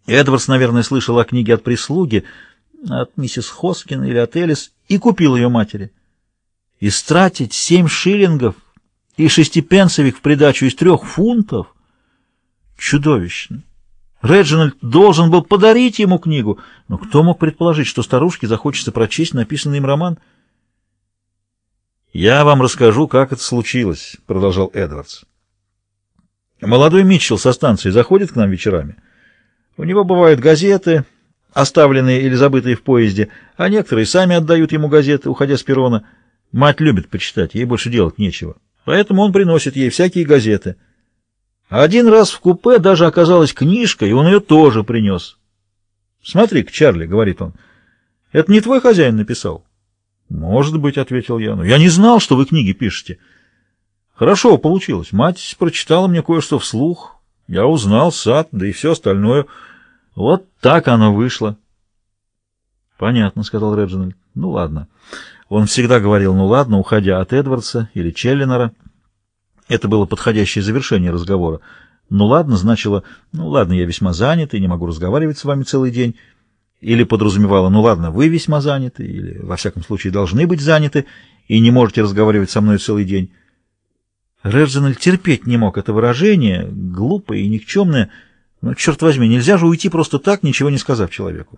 Эдвардс, наверное, слышал о книге от прислуги, от миссис Хоскин или от Элис, и купил ее матери. Истратить 7 шиллингов и 6 пенсовик в придачу из 3 фунтов — чудовищно. Реджинальд должен был подарить ему книгу, но кто мог предположить, что старушке захочется прочесть написанный им роман? «Я вам расскажу, как это случилось», — продолжал Эдвардс. «Молодой Митчелл со станции заходит к нам вечерами. У него бывают газеты, оставленные или забытые в поезде, а некоторые сами отдают ему газеты, уходя с перрона. Мать любит почитать, ей больше делать нечего, поэтому он приносит ей всякие газеты. Один раз в купе даже оказалась книжка, и он ее тоже принес. «Смотри-ка, Чарли», — говорит он, — «это не твой хозяин написал?» «Может быть», — ответил я, — «но я не знал, что вы книги пишете». «Хорошо получилось. Мать прочитала мне кое-что вслух. Я узнал сад, да и все остальное. Вот так оно вышло». «Понятно», — сказал Реджинальд. «Ну ладно». Он всегда говорил «ну ладно», уходя от Эдвардса или Челленера. Это было подходящее завершение разговора. «Ну ладно» значило «ну ладно, я весьма занят и не могу разговаривать с вами целый день». Или подразумевало «ну ладно, вы весьма заняты», или, во всяком случае, должны быть заняты и не можете разговаривать со мной целый день. Реджинальд терпеть не мог это выражение, глупое и никчемное, но, черт возьми, нельзя же уйти просто так, ничего не сказав человеку.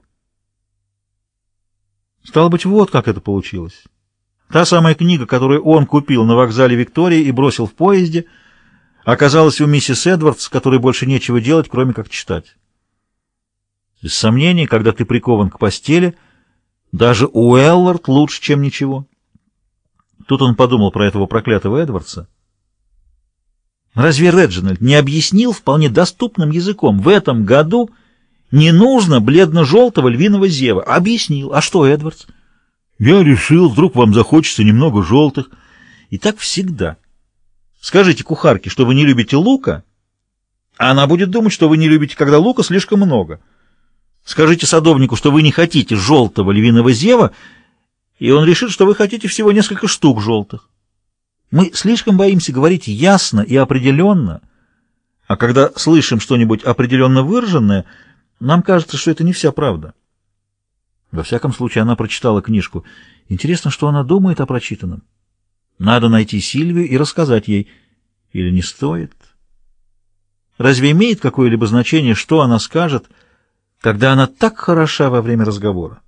Стало быть, вот как это получилось. Та самая книга, которую он купил на вокзале Виктории и бросил в поезде, оказалась у миссис Эдвардс, которой больше нечего делать, кроме как читать. Без сомнений, когда ты прикован к постели, даже Уэллард лучше, чем ничего. Тут он подумал про этого проклятого Эдвардса. Разве Реджинальд не объяснил вполне доступным языком: в этом году не нужно бледно-желтого львиного зева? Объяснил. А что, Эдвардс? Я решил, вдруг вам захочется немного желтых. И так всегда. Скажите кухарке, что вы не любите лука, а она будет думать, что вы не любите, когда лука слишком много. Скажите садовнику, что вы не хотите желтого львиного зева, и он решит, что вы хотите всего несколько штук желтых. Мы слишком боимся говорить ясно и определенно, а когда слышим что-нибудь определенно выраженное, нам кажется, что это не вся правда. Во всяком случае, она прочитала книжку. Интересно, что она думает о прочитанном. Надо найти Сильвию и рассказать ей. Или не стоит? Разве имеет какое-либо значение, что она скажет, когда она так хороша во время разговора?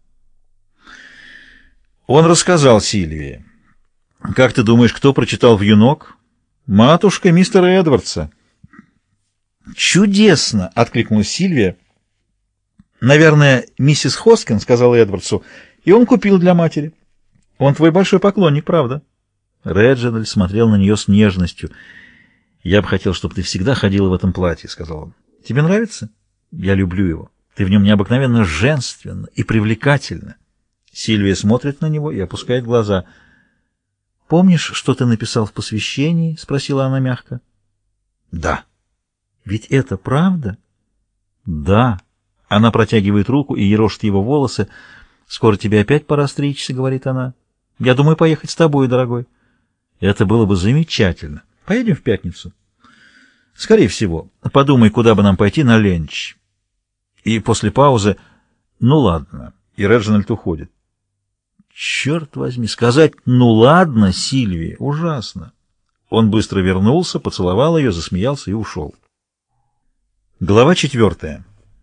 Он рассказал Сильвии. «Как ты думаешь, кто прочитал «Вьюнок»?» «Матушка мистера Эдвардса». «Чудесно!» — откликнулась Сильвия. «Наверное, миссис Хоскин», — сказала Эдвардсу, — «и он купил для матери. Он твой большой поклонник, правда?» Реджинальд смотрел на нее с нежностью. «Я бы хотел, чтобы ты всегда ходила в этом платье», — сказал он. «Тебе нравится?» «Я люблю его. Ты в нем необыкновенно женственна и привлекательна». Сильвия смотрит на него и опускает глаза. «Помнишь, что ты написал в посвящении?» — спросила она мягко. «Да». «Ведь это правда?» «Да». Она протягивает руку и ерошит его волосы. «Скоро тебе опять пора стричься», — говорит она. «Я думаю поехать с тобой, дорогой». «Это было бы замечательно. Поедем в пятницу?» «Скорее всего. Подумай, куда бы нам пойти на ленч». И после паузы: «Ну ладно». И Реджинальд уходит. Черт возьми, сказать «ну ладно» Сильвии ужасно. Он быстро вернулся, поцеловал ее, засмеялся и ушел. Глава 4.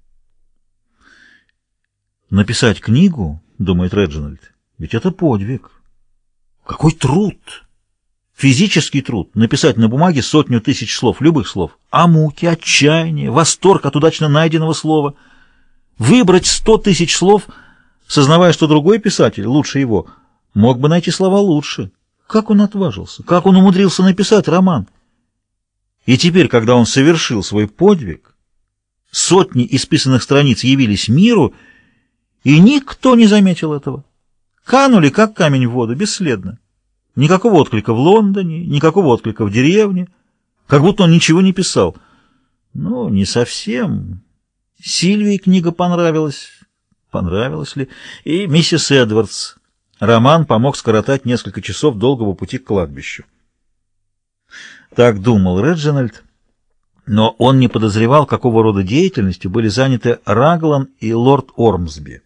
«Написать книгу, — думает Реджинальд, — ведь это подвиг. Какой труд! Физический труд — написать на бумаге 100 000 слов, любых слов, а муки, отчаяние, восторг от удачно найденного слова. Выбрать 100 000 слов, сознавая, что другой писатель, лучше его, мог бы найти слова лучше. Как он отважился? Как он умудрился написать роман? И теперь, когда он совершил свой подвиг, сотни исписанных страниц явились миру, и никто не заметил этого. Канули, как камень в воду, бесследно. Никакого отклика в Лондоне, никакого отклика в деревне, как будто он ничего не писал. Ну, не совсем. Сильвии книга понравилась. Понравилась ли? И миссис Эдвардс. Роман помог скоротать несколько часов долгого пути к кладбищу. Так думал Реджинальд, Но он не подозревал, какого рода деятельностью были заняты Раглан и лорд Ормсби.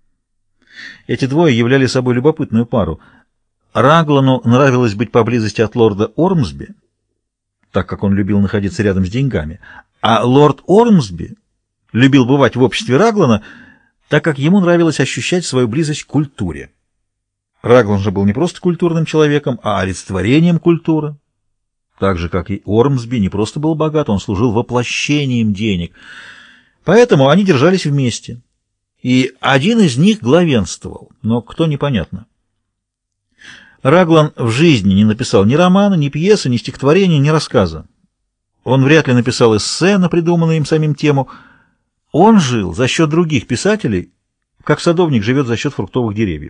Эти двое являли собой любопытную пару. Раглану нравилось быть поблизости от лорда Ормсби, так как он любил находиться рядом с деньгами, а лорд Ормсби любил бывать в обществе Раглана, так как ему нравилось ощущать свою близость к культуре. Раглан же был не просто культурным человеком, а олицетворением культуры. Так же, как и Ормсби, не просто был богат, он служил воплощением денег. Поэтому они держались вместе. И один из них главенствовал, но кто — непонятно. Раглан в жизни не написал ни романа, ни пьесы, ни стихотворения, ни рассказа. Он вряд ли написал эссе на придуманную им самим тему. Он жил за счет других писателей, как садовник живет за счет фруктовых деревьев.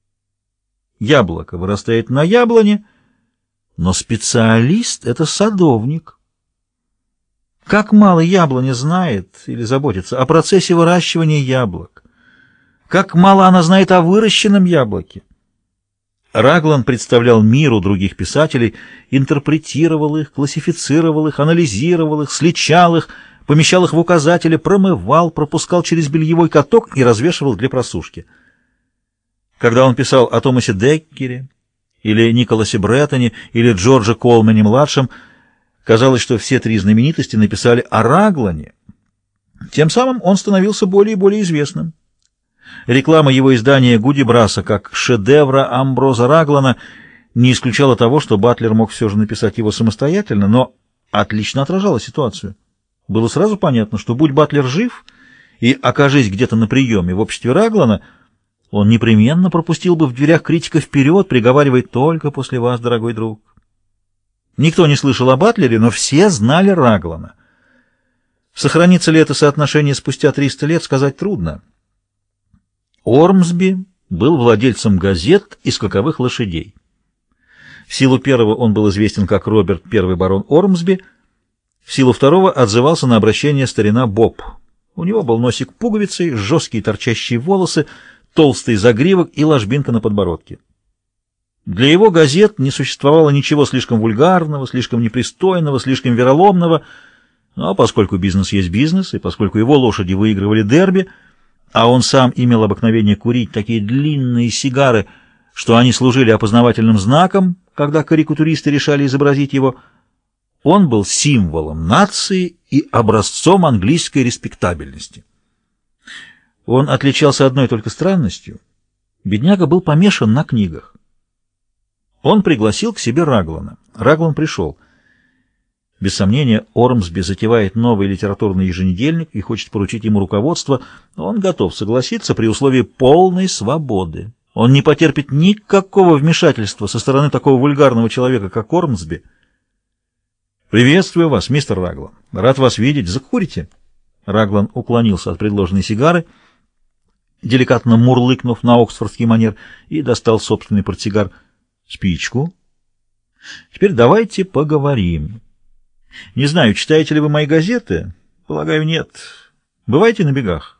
Яблоко вырастает на яблоне, но специалист — это садовник. Как мало яблоня знает или заботится о процессе выращивания яблок. Как мало она знает о выращенном яблоке. Раглан представлял миру других писателей, интерпретировал их, классифицировал их, анализировал их, сличал их, помещал их в указатели, промывал, пропускал через бельевой каток и развешивал для просушки. Когда он писал о Томасе Деккере, или Николасе Бреттоне, или Джордже Колмане-младшем, казалось, что все три знаменитости написали о Раглане. Тем самым он становился более и более известным. Реклама его издания «Гудибраса» как шедевра Амброза Раглана не исключала того, что Батлер мог все же написать его самостоятельно, но отлично отражала ситуацию. Было сразу понятно, что будь Батлер жив и окажись где-то на приеме в обществе Раглана, он непременно пропустил бы в дверях критика вперед, приговаривая: «Только после вас, дорогой друг». Никто не слышал о Батлере, но все знали Раглана. Сохранится ли это соотношение спустя 300 лет, сказать трудно. Ормсби был владельцем газет и скаковых лошадей. В силу первого он был известен как Роберт I барон Ормсби, в силу второго отзывался на обращение старина Боб. У него был носик пуговицей, жесткие торчащие волосы, толстый загривок и ложбинка на подбородке. Для его газет не существовало ничего слишком вульгарного, слишком непристойного, слишком вероломного, но поскольку бизнес есть бизнес, и поскольку его лошади выигрывали дерби, а он сам имел обыкновение курить такие длинные сигары, что они служили опознавательным знаком, когда карикатуристы решали изобразить его, он был символом нации и образцом английской респектабельности. Он отличался одной только странностью. Бедняга был помешан на книгах. Он пригласил к себе Раглана. Раглан пришел. Без сомнения, Ормсби затевает новый литературный еженедельник и хочет поручить ему руководство. Он готов согласиться при условии полной свободы. Он не потерпит никакого вмешательства со стороны такого вульгарного человека, как Ормсби. «Приветствую вас, мистер Раглан. Рад вас видеть. Закурите?» Раглан уклонился от предложенной сигары, деликатно мурлыкнув на оксфордский манер, и достал собственный портсигар. «Спичку? Теперь давайте поговорим. Не знаю, читаете ли вы мои газеты? Полагаю, нет. Бываете на бегах?»